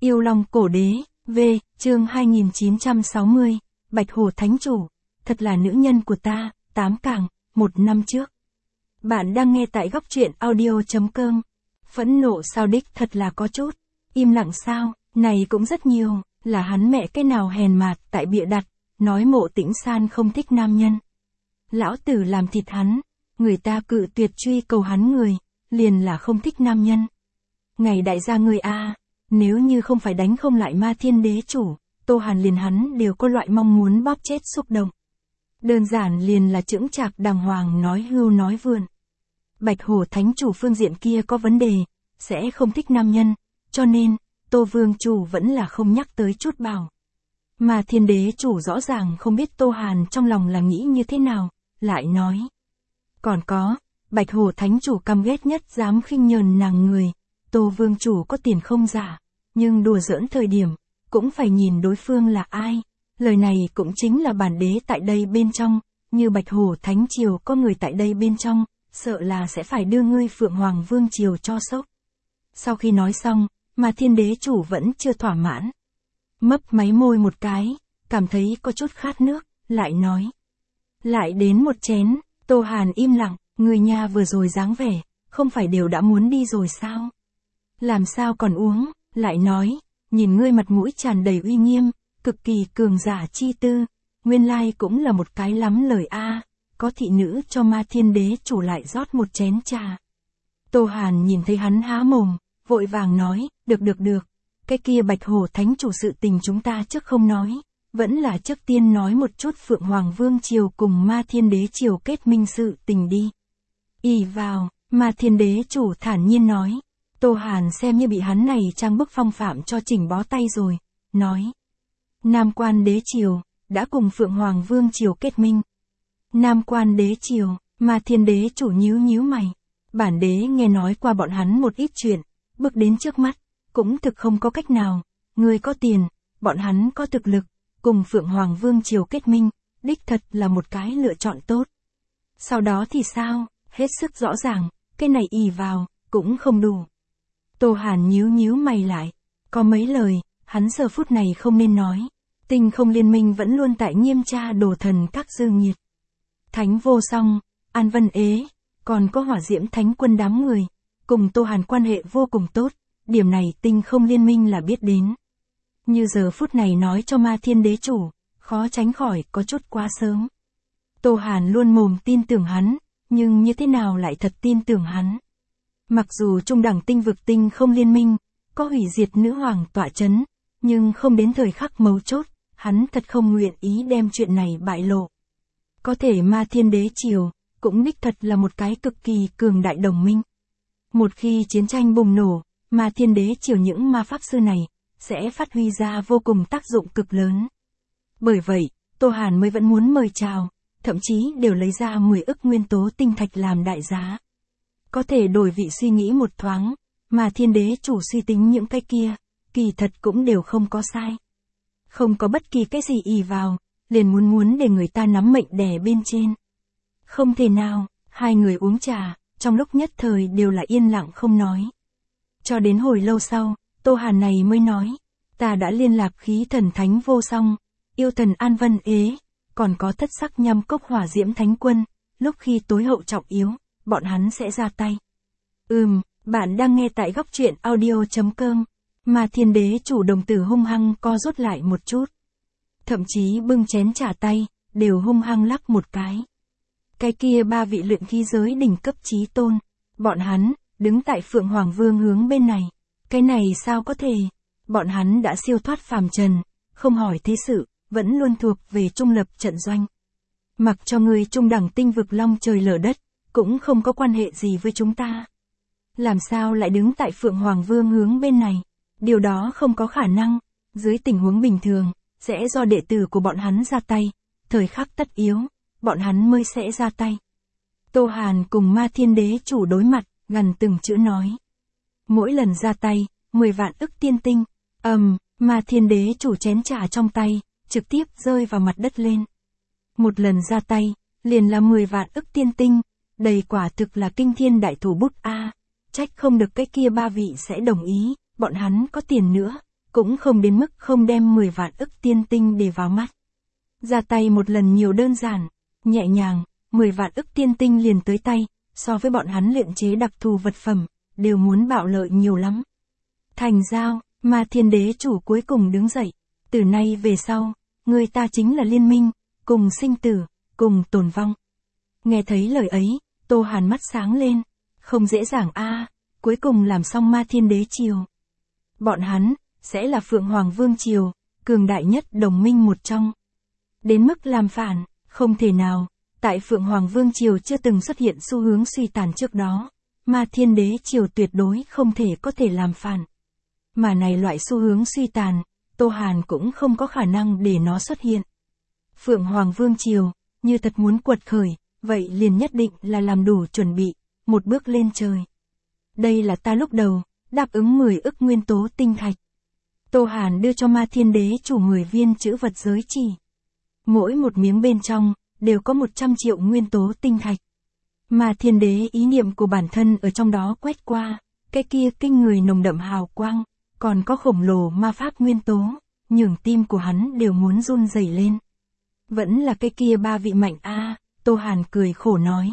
Yêu Long Cổ Đế, V, chương 2960, Bạch Hổ Thánh Chủ, thật là nữ nhân của ta, 8 càng, 1 năm trước. Bạn đang nghe tại góc truyện audio.com. Phẫn nộ sao đích thật là có chút, im lặng sao, này cũng rất nhiều, là hắn mẹ cái nào hèn mạt tại bịa đặt, nói Mộ Tĩnh San không thích nam nhân. Lão tử làm thịt hắn, người ta cự tuyệt truy cầu hắn người, liền là không thích nam nhân. Ngày đại gia người a, nếu như không phải đánh không lại Ma Thiên Đế Chủ, Tô Hàn liền hắn đều có loại mong muốn bóp chết xúc động. Đơn giản liền là chững chạc đàng hoàng nói hưu nói vượn. Bạch Hổ Thánh Chủ phương diện kia có vấn đề, sẽ không thích nam nhân, cho nên, Tô Vương Chủ vẫn là không nhắc tới chút bảo. Mà Thiên Đế Chủ rõ ràng không biết Tô Hàn trong lòng là nghĩ như thế nào, lại nói. Còn có, Bạch Hổ Thánh Chủ căm ghét nhất dám khinh nhờn nàng người, Tô Vương Chủ có tiền không giả, nhưng đùa giỡn thời điểm, cũng phải nhìn đối phương là ai. Lời này cũng chính là bản đế tại đây bên trong, như Bạch Hổ Thánh Triều có người tại đây bên trong, sợ là sẽ phải đưa ngươi Phượng Hoàng Vương Triều cho sốc. Sau khi nói xong, mà Thiên Đế Chủ vẫn chưa thỏa mãn. Mấp máy môi một cái, cảm thấy có chút khát nước, lại nói. Lại đến một chén, Tô Hàn im lặng, người nhà vừa rồi dáng vẻ, không phải đều đã muốn đi rồi sao? Làm sao còn uống, lại nói, nhìn ngươi mặt mũi tràn đầy uy nghiêm, cực kỳ cường giả chi tư, nguyên lai cũng là một cái lắm lời a. Có thị nữ cho Ma Thiên Đế Chủ lại rót một chén trà. Tô Hàn nhìn thấy hắn há mồm, vội vàng nói, được, cái kia Bạch Hổ Thánh Chủ sự tình chúng ta trước không nói, vẫn là trước tiên nói một chút Phượng Hoàng Vương Triều cùng Ma Thiên Đế Triều kết minh sự tình đi. Ì vào, Ma Thiên Đế Chủ thản nhiên nói. Tô Hàn xem như bị hắn này trang bức phong phạm cho chỉnh bó tay rồi, nói. Nam Quan Đế Triều, đã cùng Phượng Hoàng Vương Triều kết minh. Nam Quan Đế Triều, Ma Thiên Đế Chủ nhíu mày. Bản đế nghe nói qua bọn hắn một ít chuyện, bước đến trước mắt, cũng thực không có cách nào. Người có tiền, bọn hắn có thực lực, cùng Phượng Hoàng Vương Triều kết minh, đích thật là một cái lựa chọn tốt. Sau đó thì sao, hết sức rõ ràng, cái này ì vào, cũng không đủ. Tô Hàn nhíu mày lại, có mấy lời, hắn giờ phút này không nên nói. Tinh Không Liên Minh vẫn luôn tại nghiêm tra đồ thần các dư nhiệt. Thánh Vô Song, An Vân Ế, còn có Hỏa Diễm Thánh Quân đám người, cùng Tô Hàn quan hệ vô cùng tốt, điểm này Tinh Không Liên Minh là biết đến. Như giờ phút này nói cho Ma Thiên Đế Chủ, khó tránh khỏi có chút quá sớm. Tô Hàn luôn mồm tin tưởng hắn, nhưng như thế nào lại thật tin tưởng hắn. Mặc dù trung đẳng tinh vực Tinh Không Liên Minh, có hủy diệt nữ hoàng tọa chấn, nhưng không đến thời khắc mấu chốt, hắn thật không nguyện ý đem chuyện này bại lộ. Có thể Ma Thiên Đế Triều, cũng đích thật là một cái cực kỳ cường đại đồng minh. Một khi chiến tranh bùng nổ, Ma Thiên Đế Triều những ma pháp sư này, sẽ phát huy ra vô cùng tác dụng cực lớn. Bởi vậy, Tô Hàn mới vẫn muốn mời chào, thậm chí đều lấy ra 10 ức nguyên tố tinh thạch làm đại giá. Có thể đổi vị suy nghĩ một thoáng, mà Thiên Đế Chủ suy tính những cái kia, kỳ thật cũng đều không có sai. Không có bất kỳ cái gì ì vào, liền muốn để người ta nắm mệnh đè bên trên. Không thể nào, hai người uống trà, trong lúc nhất thời đều là yên lặng không nói. Cho đến hồi lâu sau, Tô Hàn này mới nói, ta đã liên lạc khí thần Thánh Vô Song, yêu thần An Vân Ế, còn có thất sắc nhâm cốc Hỏa Diễm Thánh Quân, lúc khi tối hậu trọng yếu, bọn hắn sẽ ra tay. Bạn đang nghe tại góc truyện audio.com, mà Thiên Đế Chủ đồng tử hung hăng co rút lại một chút. Thậm chí bưng chén trà tay, đều hung hăng lắc một cái. Cái kia 3 vị luyện khí giới đỉnh cấp chí tôn, bọn hắn, đứng tại Phượng Hoàng Vương hướng bên này. Cái này sao có thể, bọn hắn đã siêu thoát phàm trần, không hỏi thế sự, vẫn luôn thuộc về trung lập trận doanh. Mặc cho người trung đẳng tinh vực long trời lở đất, cũng không có quan hệ gì với chúng ta. Làm sao lại đứng tại Phượng Hoàng Vương hướng bên này? Điều đó không có khả năng, dưới tình huống bình thường, sẽ do đệ tử của bọn hắn ra tay, thời khắc tất yếu, bọn hắn mới sẽ ra tay. Tô Hàn cùng Ma Thiên Đế Chủ đối mặt, gần từng chữ nói. Mỗi lần ra tay, 10 vạn ức tiên tinh, Ma Thiên Đế Chủ chén trà trong tay, trực tiếp rơi vào mặt đất lên. Một lần ra tay, liền là 10 vạn ức tiên tinh, đầy quả thực là kinh thiên đại thủ bút a. Trách không được cái kia 3 vị sẽ đồng ý, bọn hắn có tiền nữa, cũng không đến mức không đem 10 vạn ức tiên tinh để vào mắt. Ra tay một lần nhiều đơn giản, nhẹ nhàng, 10 vạn ức tiên tinh liền tới tay, so với bọn hắn luyện chế đặc thù vật phẩm, đều muốn bạo lợi nhiều lắm. Thành giao, Ma Thiên Đế chủ cuối cùng đứng dậy, từ nay về sau, người ta chính là liên minh, cùng sinh tử, cùng tồn vong. Nghe thấy lời ấy, Tô Hàn mắt sáng lên, không dễ dàng cuối cùng làm xong Ma Thiên Đế triều. Bọn hắn, sẽ là Phượng Hoàng Vương triều, cường đại nhất đồng minh một trong. Đến mức làm phản, không thể nào, tại Phượng Hoàng Vương triều chưa từng xuất hiện xu hướng suy tàn trước đó, Ma Thiên Đế triều tuyệt đối không có thể làm phản. Mà này loại xu hướng suy tàn, Tô Hàn cũng không có khả năng để nó xuất hiện. Phượng Hoàng Vương triều, như thật muốn quật khởi, vậy liền nhất định là làm đủ chuẩn bị, một bước lên trời. Đây là ta lúc đầu, đáp ứng 10 ức nguyên tố tinh thạch. Tô Hàn đưa cho Ma Thiên Đế chủ 10 viên chữ vật giới chỉ. Mỗi một miếng bên trong, đều có 100 triệu nguyên tố tinh thạch. Ma Thiên Đế ý niệm của bản thân ở trong đó quét qua, cái kia kinh người nồng đậm hào quang, còn có khổng lồ ma pháp nguyên tố, nhường tim của hắn đều muốn run rẩy lên. Vẫn là cái kia 3 vị mạnh Tô Hàn cười khổ nói.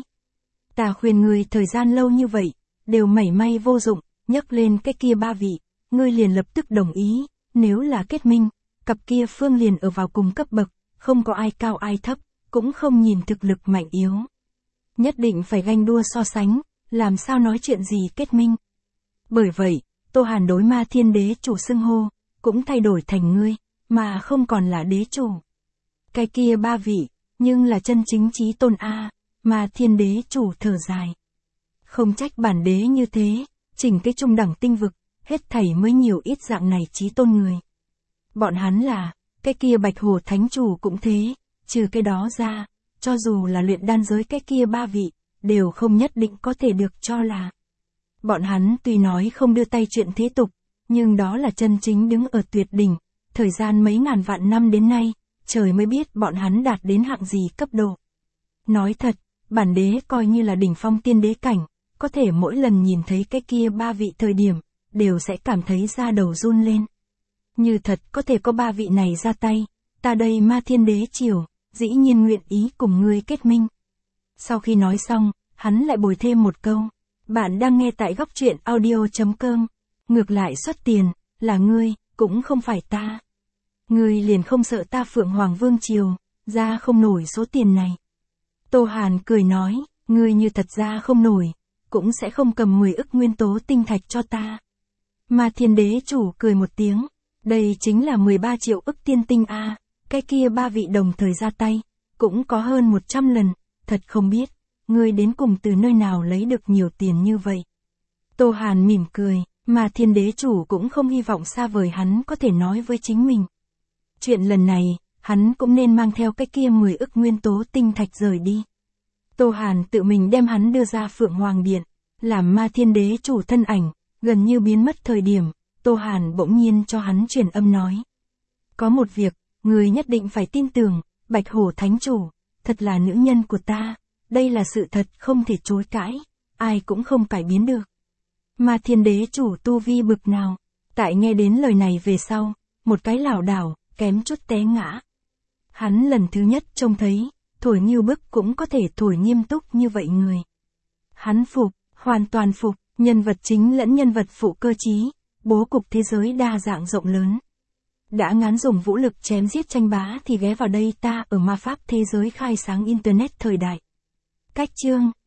Ta khuyên ngươi thời gian lâu như vậy, đều mảy may vô dụng, nhắc lên cái kia 3 vị, ngươi liền lập tức đồng ý, nếu là kết minh, cặp kia phương liền ở vào cùng cấp bậc, không có ai cao ai thấp, cũng không nhìn thực lực mạnh yếu. Nhất định phải ganh đua so sánh, làm sao nói chuyện gì kết minh. Bởi vậy, Tô Hàn đối Ma Thiên Đế chủ xưng hô, cũng thay đổi thành ngươi, mà không còn là đế chủ. Cái kia 3 vị, nhưng là chân chính chí tôn Ma Thiên Đế chủ thở dài. Không trách bản đế như thế, chỉnh cái trung đẳng tinh vực, hết thảy mới nhiều ít dạng này chí tôn người. Bọn hắn là, cái kia Bạch Hồ Thánh chủ cũng thế, trừ cái đó ra, cho dù là luyện đan giới cái kia 3 vị, đều không nhất định có thể được cho là. Bọn hắn tuy nói không đưa tay chuyện thế tục, nhưng đó là chân chính đứng ở tuyệt đỉnh, thời gian mấy ngàn vạn năm đến nay, trời mới biết bọn hắn đạt đến hạng gì cấp độ. Nói thật, bản đế coi như là đỉnh phong tiên đế cảnh, có thể mỗi lần nhìn thấy cái kia 3 vị thời điểm, đều sẽ cảm thấy da đầu run lên. Như thật có thể có 3 vị này ra tay, ta đây Ma Thiên Đế triều, dĩ nhiên nguyện ý cùng ngươi kết minh. Sau khi nói xong, hắn lại bồi thêm một câu. Bạn đang nghe tại góc truyện audio.com. Ngược lại xuất tiền, là ngươi, cũng không phải ta. Ngươi liền không sợ ta Phượng Hoàng Vương triều, ra không nổi số tiền này. Tô Hàn cười nói, ngươi như thật ra không nổi, cũng sẽ không cầm 10 ức nguyên tố tinh thạch cho ta. Ma Thiên Đế chủ cười một tiếng, đây chính là 13 triệu ức tiên tinh cái kia 3 vị đồng thời ra tay, cũng có hơn 100 lần, thật không biết, ngươi đến cùng từ nơi nào lấy được nhiều tiền như vậy. Tô Hàn mỉm cười, mà Thiên Đế chủ cũng không hy vọng xa vời hắn có thể nói với chính mình. Chuyện lần này, hắn cũng nên mang theo cái kia 10 ức nguyên tố tinh thạch rời đi. Tô Hàn tự mình đem hắn đưa ra Phượng Hoàng Điện, làm Ma Thiên Đế chủ thân ảnh, gần như biến mất thời điểm, Tô Hàn bỗng nhiên cho hắn truyền âm nói. Có một việc, người nhất định phải tin tưởng, Bạch Hổ Thánh chủ, thật là nữ nhân của ta, đây là sự thật không thể chối cãi, ai cũng không cải biến được. Ma Thiên Đế chủ tu vi bực nào, tại nghe đến lời này về sau, một cái lảo đảo, kém chút té ngã. Hắn lần thứ nhất trông thấy, thổi nghiêu bức cũng có thể thổi nghiêm túc như vậy người. Hắn phục, hoàn toàn phục, nhân vật chính lẫn nhân vật phụ cơ trí, bố cục thế giới đa dạng rộng lớn. Đã ngán dùng vũ lực chém giết tranh bá thì ghé vào đây ta ở ma pháp thế giới khai sáng internet thời đại. Cách chương